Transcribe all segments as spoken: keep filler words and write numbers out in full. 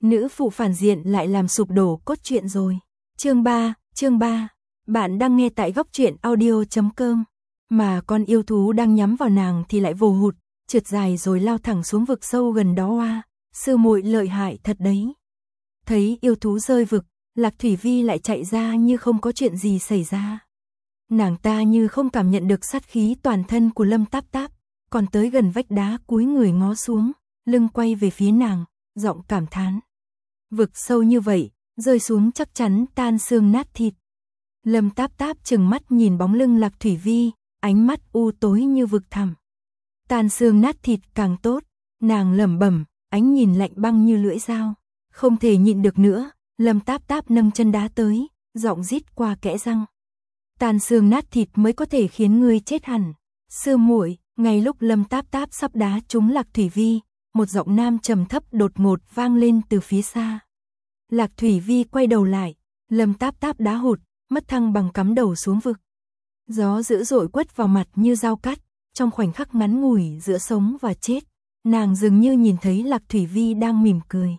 nữ phụ phản diện lại làm sụp đổ cốt truyện rồi. Chương ba, chương ba. Bạn đang nghe tại góc truyện audio chấm com. Mà con yêu thú đang nhắm vào nàng thì lại vồ hụt, trượt dài rồi lao thẳng xuống vực sâu gần đó. Oa, sư muội lợi hại thật đấy. Thấy yêu thú rơi vực, Lạc Thủy Vi lại chạy ra như không có chuyện gì xảy ra. Nàng ta như không cảm nhận được sát khí toàn thân của Lâm Táp Táp, còn tới gần vách đá cúi người ngó xuống, lưng quay về phía nàng, giọng cảm thán. Vực sâu như vậy, rơi xuống chắc chắn tan xương nát thịt. Lâm Táp Táp trừng mắt nhìn bóng lưng Lạc Thủy Vi, ánh mắt u tối như vực thẳm. Tan xương nát thịt càng tốt, nàng lẩm bẩm, ánh nhìn lạnh băng như lưỡi dao. Không thể nhịn được nữa, Lâm Táp Táp nâng chân đá tới, giọng rít qua kẽ răng. Tan xương nát thịt mới có thể khiến ngươi chết hẳn. Sư muội, ngay lúc Lâm Táp Táp sắp đá trúng Lạc Thủy Vi, một giọng nam trầm thấp đột ngột vang lên từ phía xa. Lạc Thủy Vi quay đầu lại, Lâm Táp Táp đá hụt, mất thăng bằng cắm đầu xuống vực. Gió dữ dội quất vào mặt như dao cắt, trong khoảnh khắc ngắn ngủi giữa sống và chết, nàng dường như nhìn thấy Lạc Thủy Vi đang mỉm cười.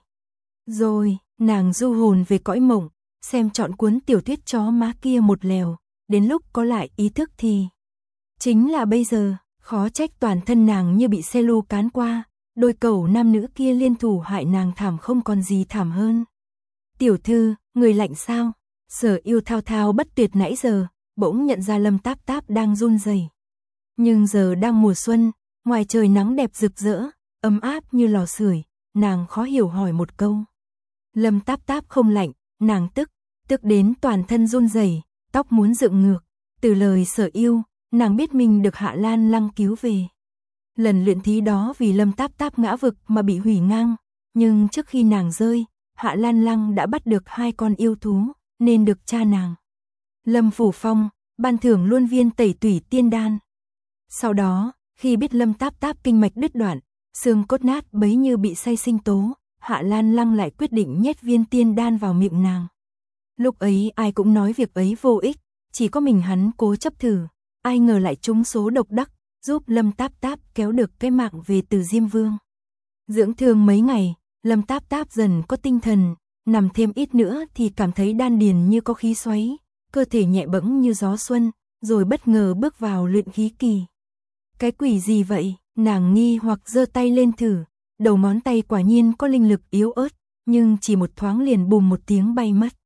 Rồi, nàng du hồn về cõi mộng, xem trọn cuốn tiểu thuyết chó má kia một lèo, đến lúc có lại ý thức thì chính là bây giờ, khó trách toàn thân nàng như bị xe lu cán qua, đôi cẩu nam nữ kia liên thủ hại nàng thảm không còn gì thảm hơn. Tiểu thư, người lạnh sao? Sở Yêu thao thao bất tuyệt nãy giờ, bỗng nhận ra Lâm Táp Táp đang run rẩy. Nhưng giờ đang mùa xuân, ngoài trời nắng đẹp rực rỡ, ấm áp như lò sưởi, nàng khó hiểu hỏi một câu. Lâm Táp Táp không lạnh, nàng tức, tức đến toàn thân run rẩy, tóc muốn dựng ngược. Từ lời Sở Yêu, nàng biết mình được Hạ Lan Lăng cứu về. Lần luyện thí đó vì Lâm Táp Táp ngã vực mà bị hủy ngang, nhưng trước khi nàng rơi, Hạ Lan Lăng đã bắt được hai con yêu thú, nên được cha nàng Lâm Phủ Phong ban thưởng luôn viên tẩy tủy tiên đan. Sau đó, khi biết Lâm Táp Táp kinh mạch đứt đoạn, xương cốt nát bấy như bị say sinh tố, Hạ Lan Lăng lại quyết định nhét viên tiên đan vào miệng nàng. Lúc ấy ai cũng nói việc ấy vô ích, chỉ có mình hắn cố chấp thử, ai ngờ lại trúng số độc đắc, giúp Lâm Táp Táp kéo được cái mạng về từ Diêm Vương. Dưỡng thương mấy ngày, Lâm Táp Táp dần có tinh thần, nằm thêm ít nữa thì cảm thấy đan điền như có khí xoáy, cơ thể nhẹ bẫng như gió xuân, rồi bất ngờ bước vào luyện khí kỳ. Cái quỷ gì vậy? Nàng nghi hoặc giơ tay lên thử, đầu ngón tay quả nhiên có linh lực yếu ớt, nhưng chỉ một thoáng liền bùm một tiếng bay mất.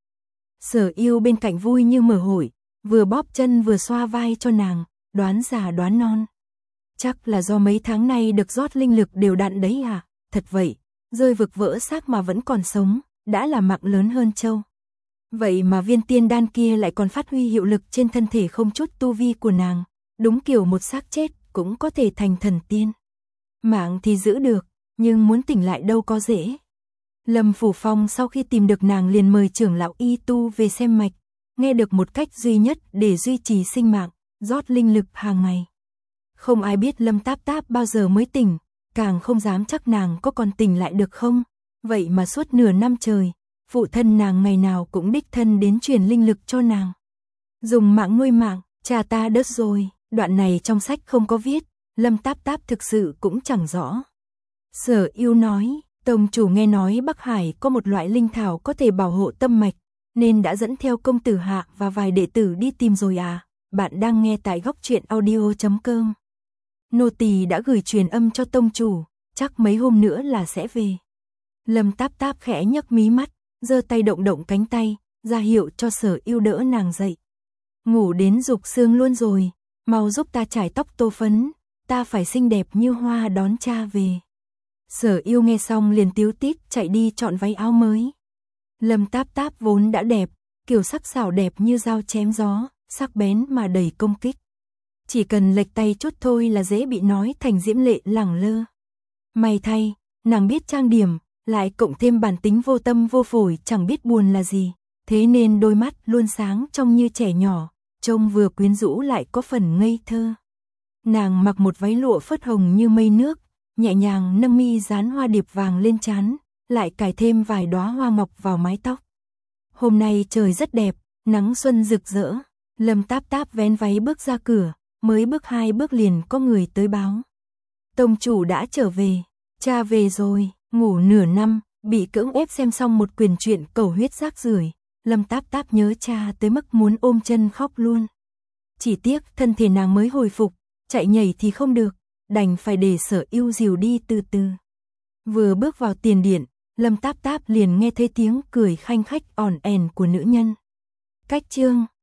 Sở Yêu bên cạnh vui như mở hội, vừa bóp chân vừa xoa vai cho nàng, đoán già đoán non. Chắc là do mấy tháng nay được rót linh lực đều đặn đấy à? Thật vậy, rơi vực vỡ xác mà vẫn còn sống, đã là mạng lớn hơn châu. Vậy mà viên tiên đan kia lại còn phát huy hiệu lực trên thân thể không chút tu vi của nàng, đúng kiểu một xác chết cũng có thể thành thần tiên. Mạng thì giữ được, nhưng muốn tỉnh lại đâu có dễ. Lâm Phủ Phong sau khi tìm được nàng liền mời trưởng lão y tu về xem mạch, nghe được một cách duy nhất để duy trì sinh mạng, rót linh lực hàng ngày. Không ai biết Lâm Táp Táp bao giờ mới tỉnh, càng không dám chắc nàng có còn tỉnh lại được không. Vậy mà suốt nửa năm trời, phụ thân nàng ngày nào cũng đích thân đến truyền linh lực cho nàng. Dùng mạng nuôi mạng, cha ta đớt rồi, đoạn này trong sách không có viết, Lâm Táp Táp thực sự cũng chẳng rõ. Sở Yêu nói, tông chủ nghe nói Bắc Hải có một loại linh thảo có thể bảo hộ tâm mạch, nên đã dẫn theo công tử Hạ và vài đệ tử đi tìm rồi à. Bạn đang nghe tại góc truyện audio chấm com. Nô tỳ đã gửi truyền âm cho tông chủ, chắc mấy hôm nữa là sẽ về. Lâm Táp Táp khẽ nhấc mí mắt, giơ tay động động cánh tay, ra hiệu cho Sở Yêu đỡ nàng dậy. Ngủ đến rục xương luôn rồi, mau giúp ta chải tóc tô phấn, ta phải xinh đẹp như hoa đón cha về. Sở Yêu nghe xong liền tíu tít chạy đi chọn váy áo mới. Lâm Táp Táp vốn đã đẹp, kiểu sắc xảo đẹp như dao chém gió, sắc bén mà đầy công kích. Chỉ cần lệch tay chút thôi là dễ bị nói thành diễm lệ lẳng lơ. May thay, nàng biết trang điểm, lại cộng thêm bản tính vô tâm vô phổi chẳng biết buồn là gì, thế nên đôi mắt luôn sáng trông như trẻ nhỏ, trông vừa quyến rũ lại có phần ngây thơ. Nàng mặc một váy lụa phớt hồng như mây nước, nhẹ nhàng nâng mi dán hoa điệp vàng lên trán, lại cài thêm vài đóa hoa ngọc vào mái tóc. Hôm nay trời rất đẹp, nắng xuân rực rỡ, Lâm Táp Táp vén váy bước ra cửa, mới bước hai bước liền có người tới báo. Tông chủ đã trở về, cha về rồi, ngủ nửa năm, Bị cưỡng ép xem xong một quyển truyện cầu huyết rác rưởi, Lâm Táp Táp nhớ cha tới mức muốn ôm chân khóc luôn. Chỉ tiếc thân thể nàng mới hồi phục, chạy nhảy thì không được, đành phải để Sở Ưu dìu đi từ từ. Vừa bước vào tiền điện, Lâm Táp Táp liền nghe thấy tiếng cười khanh khách ỏn ẻn của nữ nhân. Cách chương